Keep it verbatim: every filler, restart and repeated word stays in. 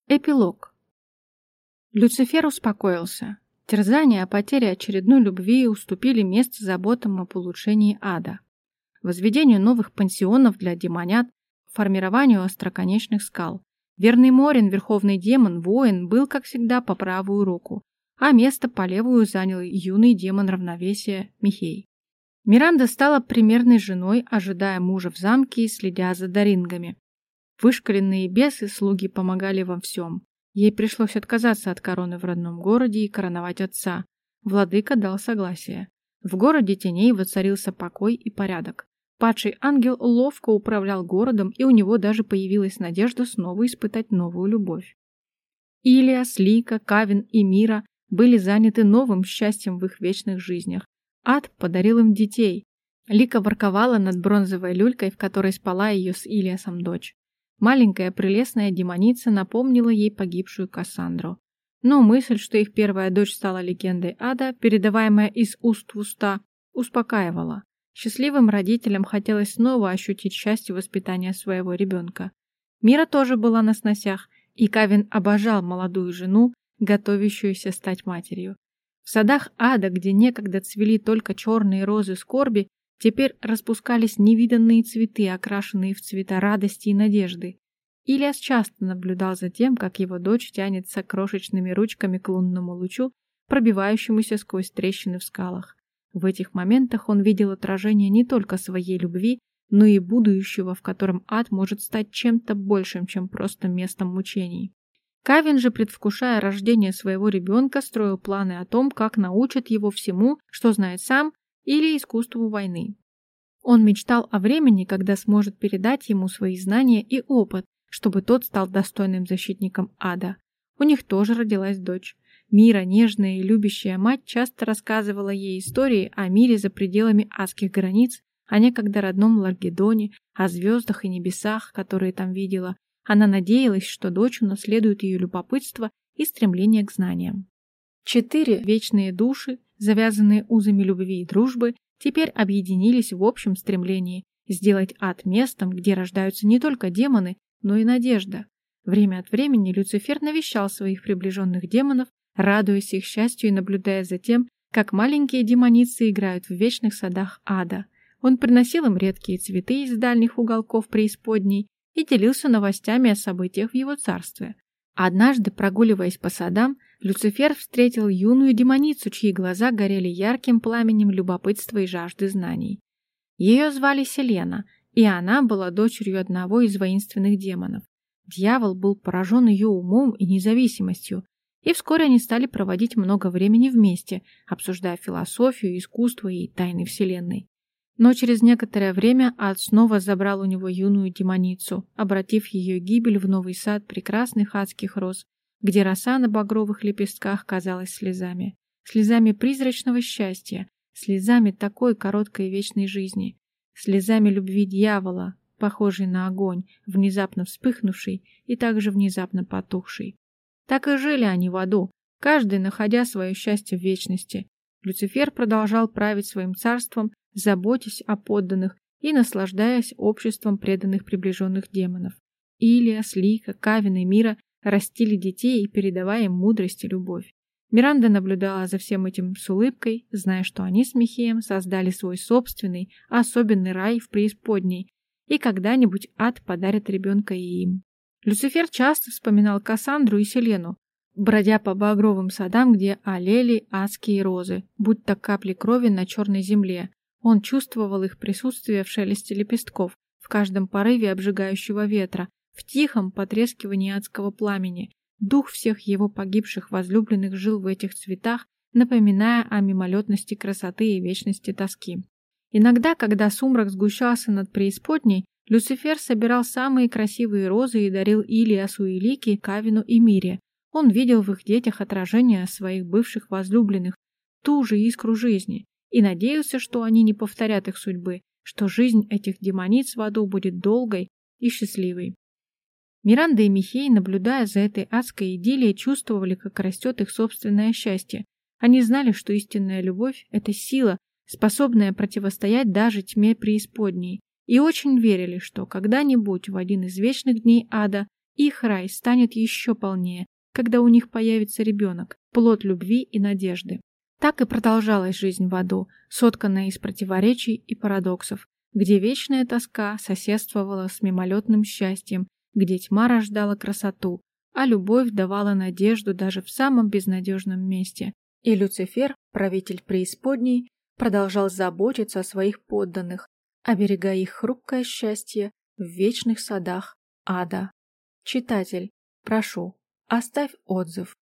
Эпилог. Люцифер успокоился. Терзания о потере очередной любви уступили место заботам об улучшении ада, возведению новых пансионов для демонят, формированию остроконечных скал. Верный Морин, верховный демон, воин, был, как всегда, по правую руку, а место по левую занял юный демон равновесия Михей. Миранда стала примерной женой, ожидая мужа в замке и следя за дарингами. Вышкаленные бесы слуги помогали во всем. Ей пришлось отказаться от короны в родном городе и короновать отца. Владыка дал согласие. В городе теней воцарился покой и порядок. Падший ангел ловко управлял городом, и у него даже появилась надежда снова испытать новую любовь. Илиас, Лика, Кавин и Мира были заняты новым счастьем в их вечных жизнях. Ад подарил им детей. Лика ворковала над бронзовой люлькой, в которой спала ее с Илиасом дочь. Маленькая прелестная демоница напомнила ей погибшую Кассандру. Но мысль, что их первая дочь стала легендой ада, передаваемая из уст в уста, успокаивала. Счастливым родителям хотелось снова ощутить счастье воспитания своего ребенка. Мира тоже была на сносях, и Кавин обожал молодую жену, готовящуюся стать матерью. В садах ада, где некогда цвели только черные розы скорби, теперь распускались невиданные цветы, окрашенные в цвета радости и надежды. Илиас часто наблюдал за тем, как его дочь тянется крошечными ручками к лунному лучу, пробивающемуся сквозь трещины в скалах. В этих моментах он видел отражение не только своей любви, но и будущего, в котором ад может стать чем-то большим, чем просто местом мучений. Кавин же, предвкушая рождение своего ребенка, строил планы о том, как научит его всему, что знает сам, или искусству войны. Он мечтал о времени, когда сможет передать ему свои знания и опыт, чтобы тот стал достойным защитником ада. У них тоже родилась дочь. Мира, нежная и любящая мать, часто рассказывала ей истории о мире за пределами адских границ, о некогда родном Ларгедоне, о звездах и небесах, которые там видела. Она надеялась, что дочь унаследует ее любопытство и стремление к знаниям. Четыре вечные души, завязанные узами любви и дружбы, теперь объединились в общем стремлении сделать ад местом, где рождаются не только демоны, но и надежда. Время от времени Люцифер навещал своих приближенных демонов, радуясь их счастью и наблюдая за тем, как маленькие демоницы играют в вечных садах ада. Он приносил им редкие цветы из дальних уголков преисподней и делился новостями о событиях в его царстве. Однажды, прогуливаясь по садам, Люцифер встретил юную демоницу, чьи глаза горели ярким пламенем любопытства и жажды знаний. Ее звали Селена, и она была дочерью одного из воинственных демонов. Дьявол был поражен ее умом и независимостью, и вскоре они стали проводить много времени вместе, обсуждая философию, искусство и тайны Вселенной. Но через некоторое время ад снова забрал у него юную демоницу, обратив ее гибель в новый сад прекрасных адских роз, где роса на багровых лепестках казалась слезами, слезами призрачного счастья, слезами такой короткой вечной жизни, слезами любви дьявола, похожей на огонь, внезапно вспыхнувший и также внезапно потухший. Так и жили они в аду, каждый находя свое счастье в вечности. Люцифер продолжал править своим царством, заботясь о подданных и наслаждаясь обществом преданных приближенных демонов. Илиас, Лика, Кавин и Мира растили детей и передавая им мудрость и любовь. Миранда наблюдала за всем этим с улыбкой, зная, что они с Михеем создали свой собственный, особенный рай в преисподней, и когда-нибудь ад подарит ребенка и им. Люцифер часто вспоминал Кассандру и Селену, бродя по багровым садам, где олели адские розы, будто капли крови на черной земле. Он чувствовал их присутствие в шелесте лепестков, в каждом порыве обжигающего ветра, в тихом потрескивании адского пламени. Дух всех его погибших возлюбленных жил в этих цветах, напоминая о мимолетности красоты и вечности тоски. Иногда, когда сумрак сгущался над преисподней, Люцифер собирал самые красивые розы и дарил Илиасу и Лике, Кавину и Мире. Он видел в их детях отражение своих бывших возлюбленных, ту же искру жизни, и надеялся, что они не повторят их судьбы, что жизнь этих демониц в аду будет долгой и счастливой. Миранда и Михей, наблюдая за этой адской идиллией, чувствовали, как растет их собственное счастье. Они знали, что истинная любовь – это сила, способная противостоять даже тьме преисподней, и очень верили, что когда-нибудь в один из вечных дней ада Их рай станет еще полнее, когда у них появится ребенок, плод любви и надежды. Так и продолжалась жизнь в аду, сотканная из противоречий и парадоксов, где вечная тоска соседствовала с мимолетным счастьем, где тьма рождала красоту, а любовь давала надежду даже в самом безнадежном месте. И Люцифер, правитель преисподней, продолжал заботиться о своих подданных, оберегая их хрупкое счастье в вечных садах ада. Читатель, прошу, оставь отзыв.